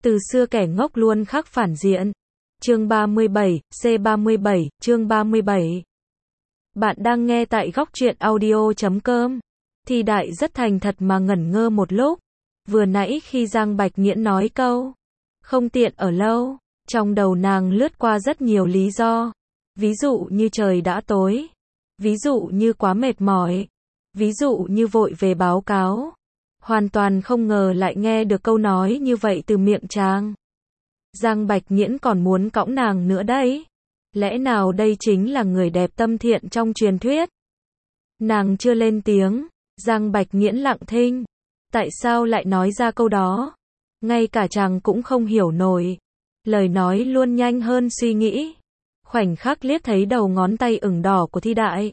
Từ xưa kẻ ngốc luôn khắc phản diện. Chương 37, C37, chương 37. Bạn đang nghe tại góc truyện audio.com. Thì Đại rất thành thật mà ngẩn ngơ một lúc. Vừa nãy khi Giang Bạch Nghiễn nói câu không tiện ở lâu, trong đầu nàng lướt qua rất nhiều lý do. Ví dụ như trời đã tối, ví dụ như quá mệt mỏi, ví dụ như vội về báo cáo. Hoàn toàn không ngờ lại nghe được câu nói như vậy từ miệng chàng. Giang Bạch Nghiễn còn muốn cõng nàng nữa đấy. Lẽ nào đây chính là người đẹp tâm thiện trong truyền thuyết? Nàng chưa lên tiếng, Giang Bạch Nghiễn lặng thinh. Tại sao lại nói ra câu đó? Ngay cả chàng cũng không hiểu nổi. Lời nói luôn nhanh hơn suy nghĩ. Khoảnh khắc liếc thấy đầu ngón tay ửng đỏ của Thi Đại.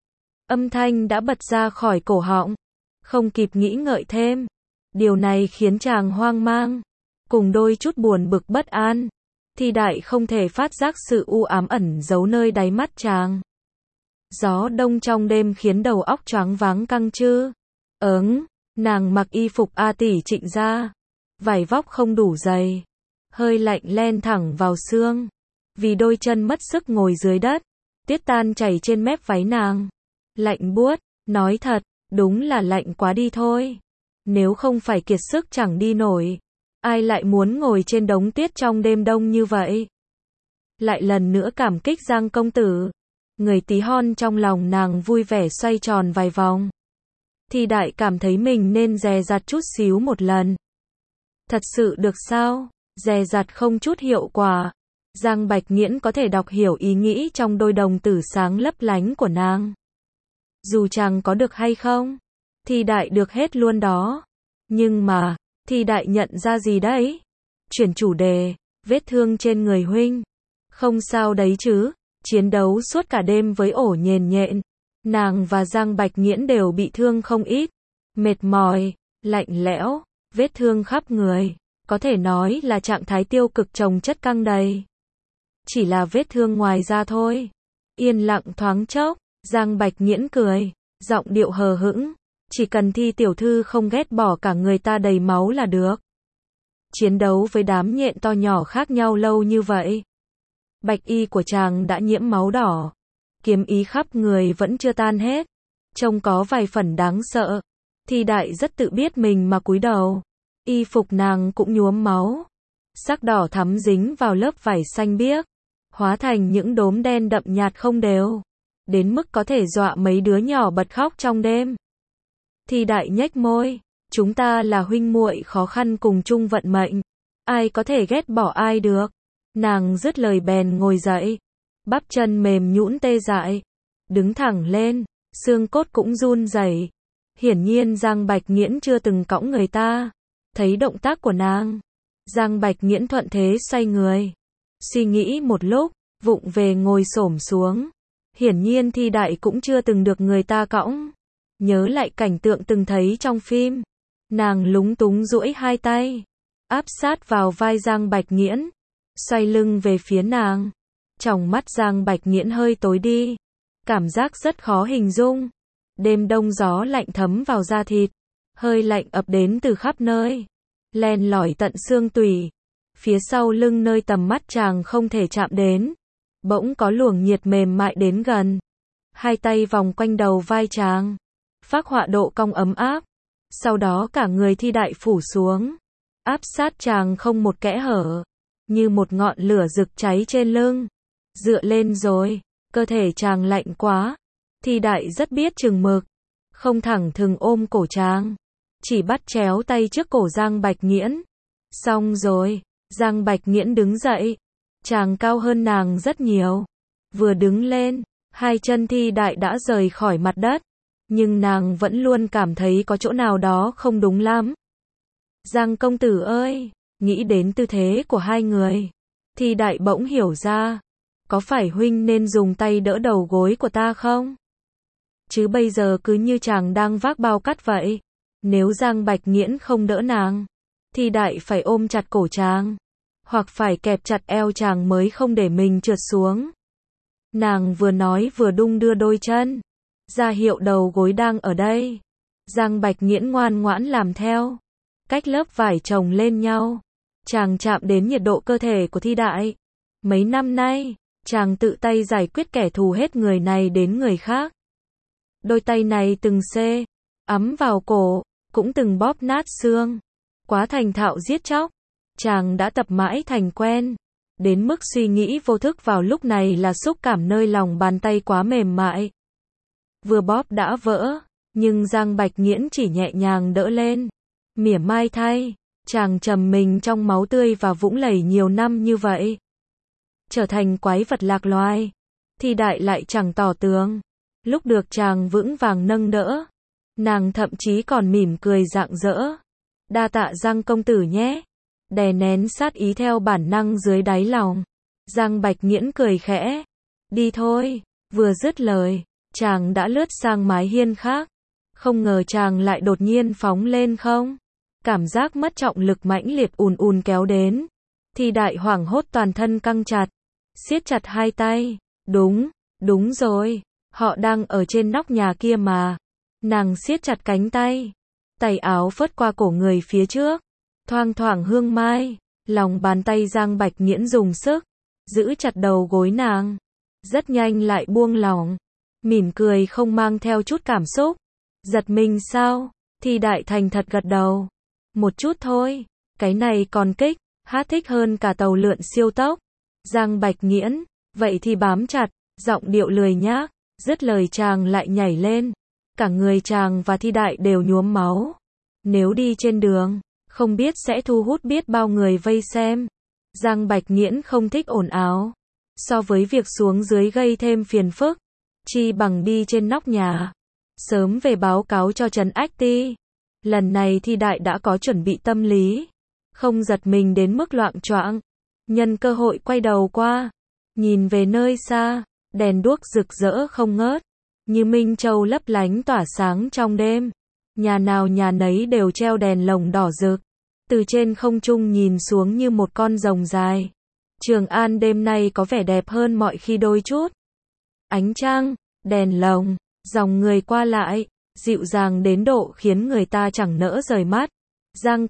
Âm thanh đã bật ra khỏi cổ họng. Không kịp nghĩ ngợi thêm. Điều này khiến chàng hoang mang, cùng đôi chút buồn bực bất an. Thi Đại không thể phát giác sự u ám ẩn giấu nơi đáy mắt chàng. Gió đông trong đêm khiến đầu óc choáng váng căng chư. Nàng mặc y phục A tỷ Trịnh gia, vải vóc không đủ dày, hơi lạnh len thẳng vào xương. Vì đôi chân mất sức ngồi dưới đất, tiết tan chảy trên mép váy nàng. Lạnh buốt, nói thật, đúng là lạnh quá đi thôi. Nếu không phải kiệt sức chẳng đi nổi, ai lại muốn ngồi trên đống tuyết trong đêm đông như vậy? Lại lần nữa cảm kích Giang công tử. Người tí hon trong lòng nàng vui vẻ xoay tròn vài vòng. Thì Đại cảm thấy mình nên dè dặt chút xíu một lần. Thật sự được sao? Dè dặt không chút hiệu quả. Giang Bạch Nghiễn có thể đọc hiểu ý nghĩ trong đôi đồng tử sáng lấp lánh của nàng. Dù chàng có được hay không, Thì Đại được hết luôn đó. Nhưng mà, Thì Đại nhận ra gì đấy? Chuyển chủ đề, vết thương trên người huynh. Không sao đấy chứ, chiến đấu suốt cả đêm với ổ nhền nhện. Nàng và Giang Bạch Nghiễn đều bị thương không ít. Mệt mỏi, lạnh lẽo, vết thương khắp người. Có thể nói là trạng thái tiêu cực chồng chất căng đầy. Chỉ là vết thương ngoài da thôi. Yên lặng thoáng chốc, Giang Bạch Nghiễn cười, giọng điệu hờ hững. Chỉ cần Thi tiểu thư không ghét bỏ cả người ta đầy máu là được. Chiến đấu với đám nhện to nhỏ khác nhau lâu như vậy. Bạch y của chàng đã nhiễm máu đỏ. Kiếm ý khắp người vẫn chưa tan hết. Trông có vài phần đáng sợ. Thi Đại rất tự biết mình mà cúi đầu. Y phục nàng cũng nhuốm máu. Sắc đỏ thắm dính vào lớp vải xanh biếc. Hóa thành những đốm đen đậm nhạt không đều. Đến mức có thể dọa mấy đứa nhỏ bật khóc trong đêm. Thi Đại nhếch môi. Chúng ta là huynh muội khó khăn cùng chung vận mệnh. Ai có thể ghét bỏ ai được. Nàng dứt lời bèn ngồi dậy. Bắp chân mềm nhũn tê dại. Đứng thẳng lên. Xương cốt cũng run rẩy. Hiển nhiên Giang Bạch Nghiễn chưa từng cõng người ta. Thấy động tác của nàng, Giang Bạch Nghiễn thuận thế xoay người. Suy nghĩ một lúc, vụng về ngồi xổm xuống. Hiển nhiên Thi Đại cũng chưa từng được người ta cõng. Nhớ lại cảnh tượng từng thấy trong phim. Nàng lúng túng duỗi hai tay, áp sát vào vai Giang Bạch Nghiễn, xoay lưng về phía nàng. Tròng mắt Giang Bạch Nghiễn hơi tối đi. Cảm giác rất khó hình dung. Đêm đông gió lạnh thấm vào da thịt. Hơi lạnh ập đến từ khắp nơi. Len lỏi tận xương tủy. Phía sau lưng nơi tầm mắt chàng không thể chạm đến. Bỗng có luồng nhiệt mềm mại đến gần. Hai tay vòng quanh đầu vai chàng. Phác họa độ cong ấm áp. Sau đó cả người Thi Đại phủ xuống. Áp sát chàng không một kẽ hở. Như một ngọn lửa rực cháy trên lưng. Dựa lên rồi. Cơ thể chàng lạnh quá. Thi Đại rất biết chừng mực. Không thẳng thừng ôm cổ chàng. Chỉ bắt chéo tay trước cổ Giang Bạch Nghiễn. Xong rồi. Giang Bạch Nghiễn đứng dậy. Chàng cao hơn nàng rất nhiều. Vừa đứng lên, hai chân Thi Đại đã rời khỏi mặt đất. Nhưng nàng vẫn luôn cảm thấy có chỗ nào đó không đúng lắm. Giang công tử ơi! Nghĩ đến tư thế của hai người. Thi Đại bỗng hiểu ra. Có phải huynh nên dùng tay đỡ đầu gối của ta không? Chứ bây giờ cứ như chàng đang vác bao cát vậy. Nếu Giang Bạch Nghiễn không đỡ nàng, Thi Đại phải ôm chặt cổ chàng. Hoặc phải kẹp chặt eo chàng mới không để mình trượt xuống. Nàng vừa nói vừa đung đưa đôi chân. Ra hiệu đầu gối đang ở đây. Giang Bạch Nghiễn ngoan ngoãn làm theo. Cách lớp vải chồng lên nhau. Chàng chạm đến nhiệt độ cơ thể của Thi Đại. Mấy năm nay, chàng tự tay giải quyết kẻ thù hết người này đến người khác. Đôi tay này từng ấm vào cổ, cũng từng bóp nát xương. Quá thành thạo giết chóc, chàng đã tập mãi thành quen. Đến mức suy nghĩ vô thức vào lúc này là xúc cảm nơi lòng bàn tay quá mềm mại. Vừa bóp đã vỡ, nhưng Giang Bạch Nghiễn chỉ nhẹ nhàng đỡ lên. Mỉa mai thay, chàng trầm mình trong máu tươi và vũng lầy nhiều năm như vậy. Trở thành quái vật lạc loài. Thi Đại lại chẳng tỏ tướng. Lúc được chàng vững vàng nâng đỡ, nàng thậm chí còn mỉm cười rạng rỡ. Đa tạ Giang công tử nhé. Đè nén sát ý theo bản năng dưới đáy lòng. Giang Bạch Nghiễn cười khẽ. Đi thôi. Vừa dứt lời, chàng đã lướt sang mái hiên khác. Không ngờ chàng lại đột nhiên phóng lên không. Cảm giác mất trọng lực mãnh liệt ùn ùn kéo đến. Thi Đại hoảng hốt toàn thân căng chặt. Siết chặt hai tay. Đúng rồi. Họ đang ở trên nóc nhà kia mà. Nàng siết chặt cánh tay. Tay áo phớt qua cổ người phía trước. Thoang thoảng hương mai. Lòng bàn tay Giang Bạch Nghiễn dùng sức. Giữ chặt đầu gối nàng. Rất nhanh lại buông lỏng. Mỉm cười không mang theo chút cảm xúc. Giật mình sao? Thi Đại thành thật gật đầu. Một chút thôi. Cái này còn thích hơn cả tàu lượn siêu tốc. Giang Bạch Nghiễn. Vậy thì bám chặt. Giọng điệu lười nhác. Dứt lời chàng lại nhảy lên. Cả người chàng và Thi Đại đều nhuốm máu. Nếu đi trên đường, không biết sẽ thu hút biết bao người vây xem. Giang Bạch Nghiễn không thích ồn ào. So với việc xuống dưới gây thêm phiền phức, chi bằng đi trên nóc nhà. Sớm về báo cáo cho Trần Ách Ti. Lần này Thi Đại đã có chuẩn bị tâm lý. Không giật mình đến mức loạng choạng. Nhân cơ hội quay đầu qua. Nhìn về nơi xa. Đèn đuốc rực rỡ không ngớt. Như minh châu lấp lánh tỏa sáng trong đêm. Nhà nào nhà nấy đều treo đèn lồng đỏ rực. Từ trên không trung nhìn xuống như một con rồng dài. Trường An đêm nay có vẻ đẹp hơn mọi khi đôi chút. Ánh trăng, đèn lồng, dòng người qua lại, dịu dàng đến độ khiến người ta chẳng nỡ rời mắt. Giang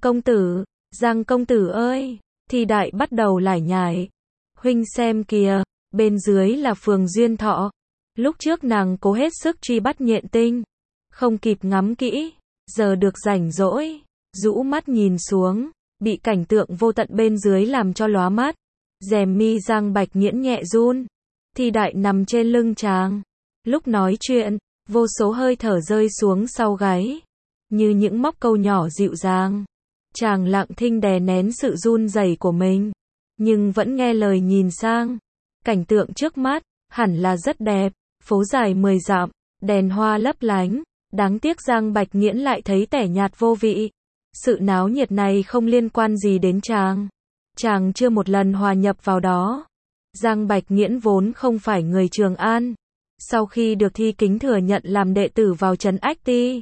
công tử ơi, Thi Đại bắt đầu lải nhải. Huynh xem kìa, bên dưới là phường Duyên Thọ. Lúc trước nàng cố hết sức truy bắt Nhện Tinh. Không kịp ngắm kỹ, giờ được rảnh rỗi. Rũ mắt nhìn xuống, bị cảnh tượng vô tận bên dưới làm cho lóa mắt. Rèm mi Giang Bạch Nghiễn nhẹ run. Thi Đại nằm trên lưng chàng. Lúc nói chuyện, vô số hơi thở rơi xuống sau gáy. Như những móc câu nhỏ dịu dàng. Chàng lặng thinh đè nén sự run rẩy của mình. Nhưng vẫn nghe lời nhìn sang. Cảnh tượng trước mắt, hẳn là rất đẹp. Phố dài 10 dặm, đèn hoa lấp lánh. Đáng tiếc Giang Bạch Nghiễn lại thấy tẻ nhạt vô vị. Sự náo nhiệt này không liên quan gì đến chàng. Chàng chưa một lần hòa nhập vào đó. Giang Bạch Nghiễn vốn không phải người Trường An. Sau khi được Thi Kính thừa nhận làm đệ tử vào Trấn Ách Ti,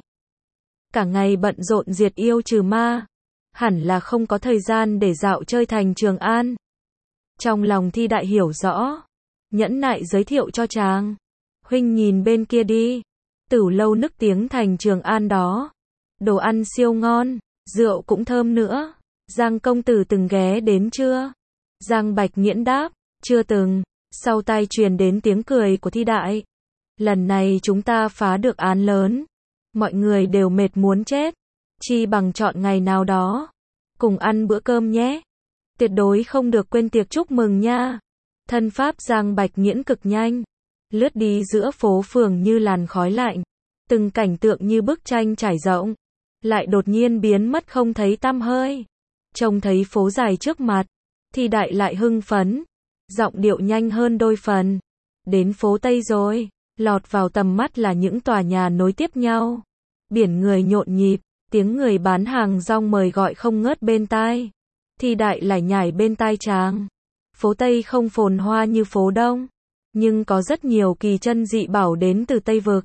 cả ngày bận rộn diệt yêu trừ ma, hẳn là không có thời gian để dạo chơi thành Trường An. Trong lòng Thi Đại hiểu rõ, nhẫn nại giới thiệu cho chàng. Huynh nhìn bên kia đi, Tửu lâu nức tiếng thành Trường An đó. Đồ ăn siêu ngon, rượu cũng thơm nữa. Giang công tử từng ghé đến chưa? Giang Bạch Nghiễn đáp, chưa từng. Sau tai truyền đến tiếng cười của Thi Đại. Lần này chúng ta phá được án lớn. Mọi người đều mệt muốn chết. Chi bằng chọn ngày nào đó. Cùng ăn bữa cơm nhé. Tuyệt đối không được quên tiệc chúc mừng nha. Thân pháp Giang Bạch Nghiễn cực nhanh. Lướt đi giữa phố phường như làn khói lạnh. Từng cảnh tượng như bức tranh trải rộng. Lại đột nhiên biến mất không thấy tăm hơi. Trông thấy phố dài trước mặt. Thi Đại lại hưng phấn. Giọng điệu nhanh hơn đôi phần. Đến phố Tây rồi. Lọt vào tầm mắt là những tòa nhà nối tiếp nhau. Biển người nhộn nhịp. Tiếng người bán hàng rong mời gọi không ngớt bên tai. Thi Đại lải nhải bên tai chàng. Phố Tây không phồn hoa như phố Đông. Nhưng có rất nhiều kỳ chân dị bảo đến từ Tây Vực.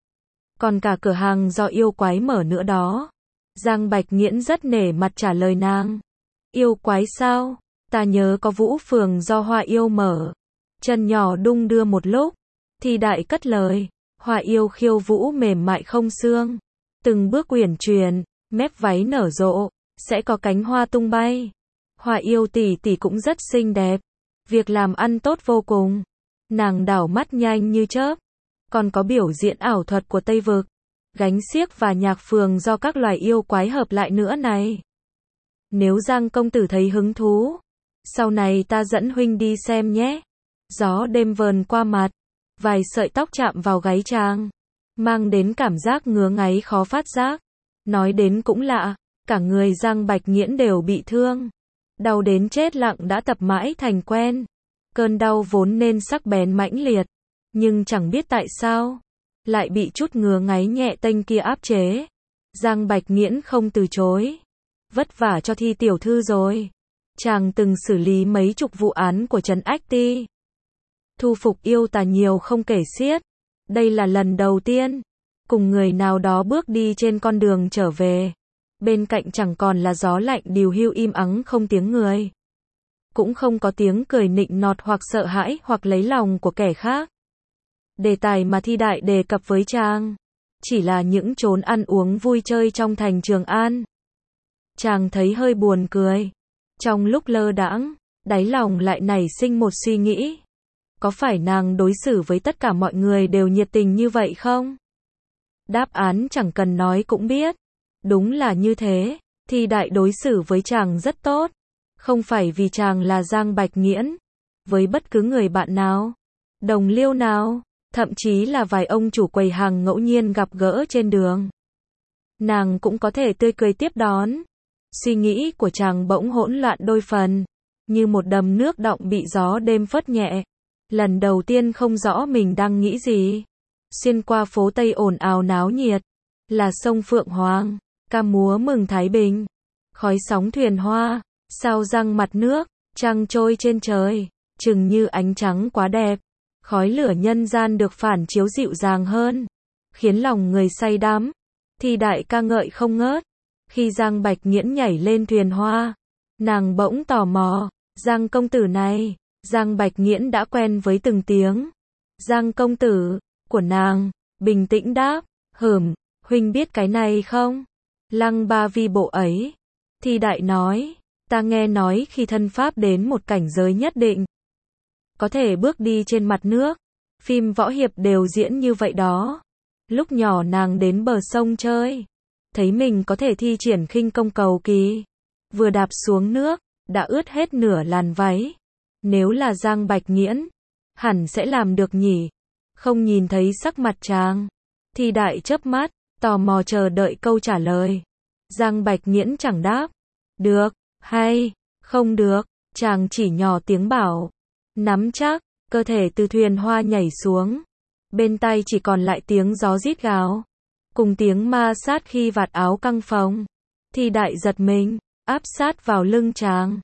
Còn cả cửa hàng do yêu quái mở nữa đó. Giang Bạch Nghiễn rất nể mặt trả lời nàng. Yêu quái sao? Ta nhớ có Vũ Phường do Hoa Yêu mở. Chân nhỏ đung đưa một lúc. Thi Đại cất lời. Hoa Yêu khiêu vũ mềm mại không xương. Từng bước uyển chuyển, mép váy nở rộ. Sẽ có cánh hoa tung bay. Hoa yêu tỷ tỷ cũng rất xinh đẹp. Việc làm ăn tốt vô cùng. Nàng đảo mắt nhanh như chớp. Còn có biểu diễn ảo thuật của Tây Vực. Gánh xiếc và nhạc phường do các loài yêu quái hợp lại nữa này. Nếu Giang công tử thấy hứng thú, sau này ta dẫn huynh đi xem nhé. Gió đêm vờn qua mặt, vài sợi tóc chạm vào gáy chàng, mang đến cảm giác ngứa ngáy khó phát giác. Nói đến cũng lạ, cả người Giang Bạch Nghiễn đều bị thương. Đau đến chết lặng đã tập mãi thành quen. Cơn đau vốn nên sắc bén mãnh liệt, nhưng chẳng biết tại sao, lại bị chút ngứa ngáy nhẹ tênh kia áp chế. Giang Bạch Nghiễn không từ chối. Vất vả cho Thi tiểu thư rồi. Chàng từng xử lý mấy chục vụ án của Trấn Ách Ti. Thu phục yêu tà nhiều không kể xiết. Đây là lần đầu tiên cùng người nào đó bước đi trên con đường trở về. Bên cạnh chẳng còn là gió lạnh điều hưu im ắng không tiếng người. Cũng không có tiếng cười nịnh nọt hoặc sợ hãi hoặc lấy lòng của kẻ khác. Đề tài mà Thi đại đề cập với chàng chỉ là những chốn ăn uống vui chơi trong thành Trường An. Chàng thấy hơi buồn cười. Trong lúc lơ đãng, đáy lòng lại nảy sinh một suy nghĩ. Có phải nàng đối xử với tất cả mọi người đều nhiệt tình như vậy không? Đáp án chẳng cần nói cũng biết. Đúng là như thế. Thi đại đối xử với chàng rất tốt. Không phải vì chàng là Giang Bạch Nghiễn. Với bất cứ người bạn nào, đồng liêu nào, thậm chí là vài ông chủ quầy hàng ngẫu nhiên gặp gỡ trên đường, nàng cũng có thể tươi cười tiếp đón. Suy nghĩ của chàng bỗng hỗn loạn đôi phần, như một đầm nước đọng bị gió đêm phất nhẹ. Lần đầu tiên không rõ mình đang nghĩ gì. Xuyên qua phố Tây ồn ào náo nhiệt, là sông Phượng Hoàng, ca múa mừng Thái Bình, khói sóng thuyền hoa, sao răng mặt nước, trăng trôi trên trời, chừng như ánh trắng quá đẹp. Khói lửa nhân gian được phản chiếu dịu dàng hơn, khiến lòng người say đắm. Thi đại ca ngợi không ngớt. Khi Giang Bạch Nghiễn nhảy lên thuyền hoa, nàng bỗng tò mò, Giang công tử này, Giang Bạch Nghiễn đã quen với từng tiếng Giang công tử của nàng, bình tĩnh đáp, huynh biết cái này không? Lăng Ba Vi bộ ấy. Thi đại nói, ta nghe nói khi thân pháp đến một cảnh giới nhất định, có thể bước đi trên mặt nước. Phim võ hiệp đều diễn như vậy đó. Lúc nhỏ nàng đến bờ sông chơi, thấy mình có thể thi triển khinh công cầu kỳ. Vừa đạp xuống nước, đã ướt hết nửa làn váy. Nếu là Giang Bạch Nghiễn, hẳn sẽ làm được nhỉ? Không nhìn thấy sắc mặt chàng. Thi đại chớp mắt, tò mò chờ đợi câu trả lời. Giang Bạch Nghiễn chẳng đáp. Được, hay, không được, chàng chỉ nhỏ tiếng bảo. Nắm chắc, cơ thể từ thuyền hoa nhảy xuống. Bên tai chỉ còn lại tiếng gió rít gào, cùng tiếng ma sát khi vạt áo căng phồng. Thi đại giật mình, áp sát vào lưng chàng.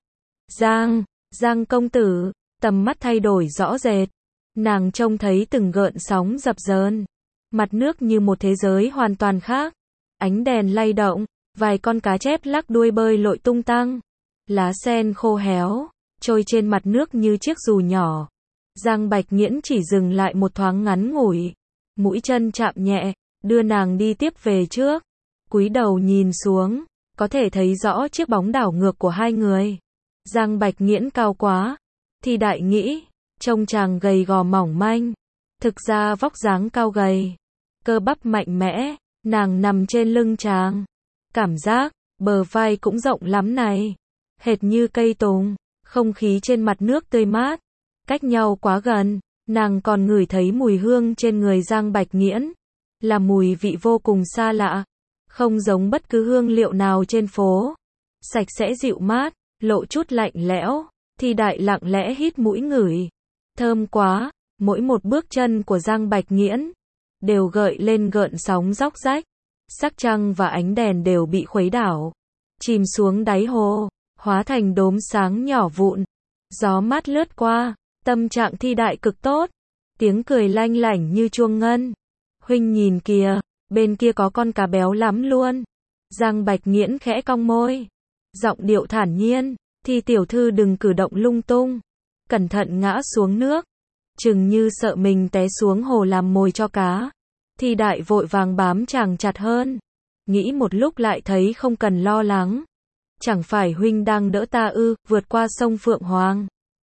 Giang công tử, tầm mắt thay đổi rõ rệt. Nàng trông thấy từng gợn sóng dập dờn. Mặt nước như một thế giới hoàn toàn khác. Ánh đèn lay động, vài con cá chép lắc đuôi bơi lội tung tăng. Lá sen khô héo, trôi trên mặt nước như chiếc dù nhỏ. Giang Bạch Nghiễn chỉ dừng lại một thoáng ngắn ngủi. Mũi chân chạm nhẹ, đưa nàng đi tiếp về trước. Cúi đầu nhìn xuống, có thể thấy rõ chiếc bóng đảo ngược của hai người. Giang Bạch Nghiễn cao quá. Thi đại nghĩ, trông chàng gầy gò mỏng manh. Thực ra vóc dáng cao gầy, cơ bắp mạnh mẽ. Nàng nằm trên lưng chàng. Cảm giác, bờ vai cũng rộng lắm này. Hệt như cây tùng, không khí trên mặt nước tươi mát. Cách nhau quá gần, nàng còn ngửi thấy mùi hương trên người Giang Bạch Nghiễn. Là mùi vị vô cùng xa lạ, không giống bất cứ hương liệu nào trên phố. Sạch sẽ dịu mát, lộ chút lạnh lẽo. Thi đại lặng lẽ hít mũi ngửi. Thơm quá, mỗi một bước chân của Giang Bạch Nghiễn đều gợi lên gợn sóng róc rách. Sắc trăng và ánh đèn đều bị khuấy đảo, chìm xuống đáy hồ, hóa thành đốm sáng nhỏ vụn. Gió mát lướt qua, tâm trạng Thi đại cực tốt. Tiếng cười lanh lảnh như chuông ngân. Huynh nhìn kìa, bên kia có con cá béo lắm luôn. Giang Bạch Nghiễn khẽ cong môi, giọng điệu thản nhiên, Thi tiểu thư đừng cử động lung tung. Cẩn thận ngã xuống nước, chừng như sợ mình té xuống hồ làm mồi cho cá. Thi đại vội vàng bám chàng chặt hơn. Nghĩ một lúc lại thấy không cần lo lắng. chẳng phải huynh đang đỡ ta ư, vượt qua sông Phượng Hoàng.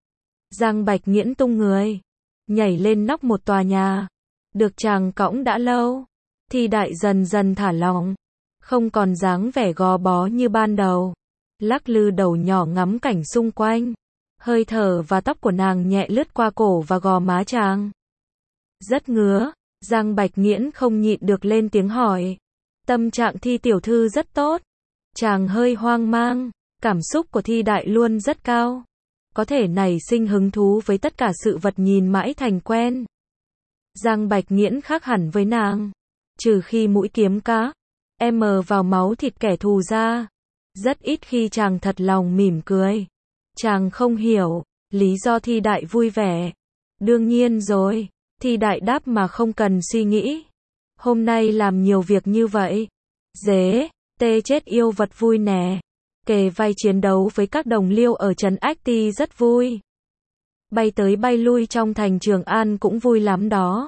Giang Bạch Nghiễn tung người, nhảy lên nóc một tòa nhà, được chàng cõng đã lâu. Thi Đại dần dần thả lỏng, không còn dáng vẻ gò bó như ban đầu, lắc lư đầu nhỏ ngắm cảnh xung quanh. Hơi thở và tóc của nàng nhẹ lướt qua cổ và gò má chàng. Rất ngứa, Giang Bạch Nghiễn không nhịn được lên tiếng hỏi. Tâm trạng Thi tiểu thư rất tốt. Chàng hơi hoang mang, cảm xúc của Thi Đại luôn rất cao. Có thể nảy sinh hứng thú với tất cả sự vật nhìn mãi thành quen. Giang Bạch Nghiễn khác hẳn với nàng. Trừ khi mũi kiếm cá, vào máu thịt kẻ thù ra. Rất ít khi chàng thật lòng mỉm cười. Chàng không hiểu lý do Thi Đại vui vẻ. Đương nhiên rồi, Thi Đại đáp mà không cần suy nghĩ. Hôm nay làm nhiều việc như vậy. Dế, tê chết yêu vật vui nè. Kề vai chiến đấu với các đồng liêu ở trấn Ách Ti rất vui. Bay tới bay lui trong thành Trường An cũng vui lắm đó.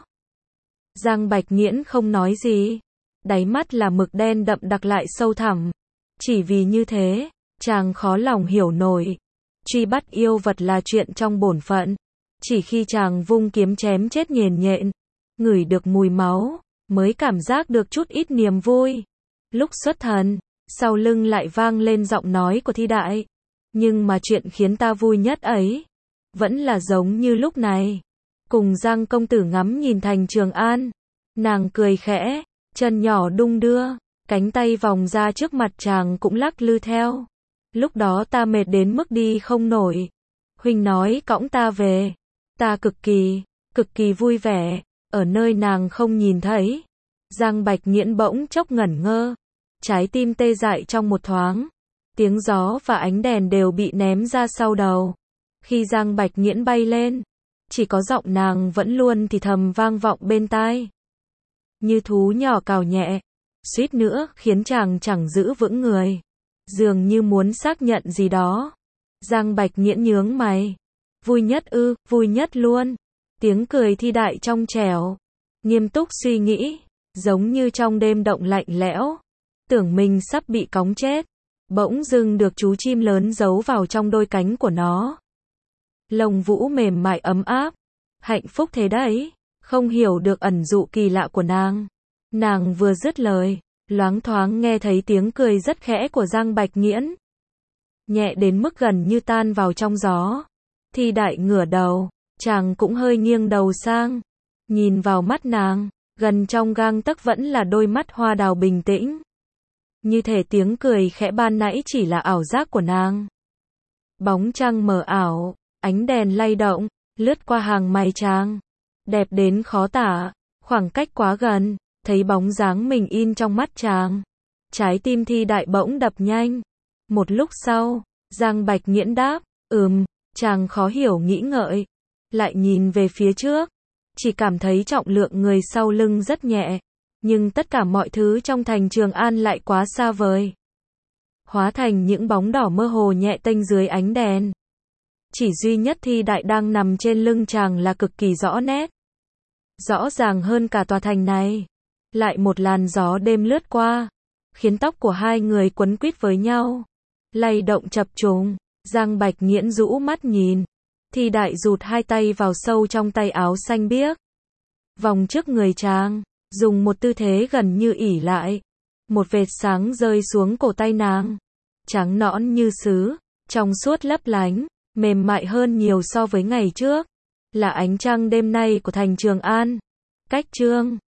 Giang Bạch Nghiễn không nói gì. Đáy mắt là mực đen đậm đặc lại sâu thẳm. Chỉ vì như thế, chàng khó lòng hiểu nổi. Truy bắt yêu vật là chuyện trong bổn phận. Chỉ khi chàng vung kiếm chém chết nhền nhện, ngửi được mùi máu, mới cảm giác được chút ít niềm vui. Lúc xuất thần, sau lưng lại vang lên giọng nói của Thi Đại. Nhưng mà chuyện khiến ta vui nhất ấy, vẫn là giống như lúc này. Cùng Giang công tử ngắm nhìn thành Trường An. Nàng cười khẽ, chân nhỏ đung đưa, cánh tay vòng ra trước mặt chàng cũng lắc lư theo. Lúc đó ta mệt đến mức đi không nổi. Huynh nói cõng ta về. Ta cực kỳ vui vẻ. Ở nơi nàng không nhìn thấy. Giang Bạch Nghiễn bỗng chốc ngẩn ngơ. Trái tim tê dại trong một thoáng. Tiếng gió và ánh đèn đều bị ném ra sau đầu. Khi Giang Bạch Nghiễn bay lên, chỉ có giọng nàng vẫn luôn thì thầm vang vọng bên tai. Như thú nhỏ cào nhẹ, suýt nữa khiến chàng chẳng giữ vững người. Dường như muốn xác nhận gì đó. Giang Bạch Nghiễn nhướng mày. Vui nhất ư, vui nhất luôn. Tiếng cười Thi Đại trong trẻo. Nghiêm túc suy nghĩ, giống như trong đêm động lạnh lẽo. Tưởng mình sắp bị cóng chết. Bỗng dưng được chú chim lớn giấu vào trong đôi cánh của nó. Lông vũ mềm mại ấm áp. Hạnh phúc thế đấy. Không hiểu được ẩn dụ kỳ lạ của nàng. Nàng vừa dứt lời, loáng thoáng nghe thấy tiếng cười rất khẽ của Giang Bạch Nghiễn. Nhẹ đến mức gần như tan vào trong gió. Thi Đại ngửa đầu, chàng cũng hơi nghiêng đầu sang. Nhìn vào mắt nàng, gần trong gang tấc vẫn là đôi mắt hoa đào bình tĩnh. Như thể tiếng cười khẽ ban nãy chỉ là ảo giác của nàng. Bóng trăng mờ ảo, ánh đèn lay động, lướt qua hàng mày chàng. Đẹp đến khó tả, khoảng cách quá gần, thấy bóng dáng mình in trong mắt chàng. Trái tim Thi Đại bỗng đập nhanh. Một lúc sau, Giang Bạch Nghiễn đáp, chàng khó hiểu nghĩ ngợi. Lại nhìn về phía trước, chỉ cảm thấy trọng lượng người sau lưng rất nhẹ. Nhưng tất cả mọi thứ trong thành Trường An lại quá xa vời. Hóa thành những bóng đỏ mơ hồ nhẹ tênh dưới ánh đèn. Chỉ duy nhất Thi Đại đang nằm trên lưng chàng là cực kỳ rõ nét. Rõ ràng hơn cả tòa thành này. Lại một làn gió đêm lướt qua, khiến tóc của hai người quấn quýt với nhau, lay động chập trùng. Giang Bạch Nghiễn rũ mắt nhìn. Thi Đại rụt hai tay vào sâu trong tay áo xanh biếc. Vòng trước người chàng, dùng một tư thế gần như ỷ lại. Một vệt sáng rơi xuống cổ tay nàng. Trắng nõn như sứ, trong suốt lấp lánh, mềm mại hơn nhiều so với ngày trước. Là ánh trăng đêm nay của thành Trường An. Cách chương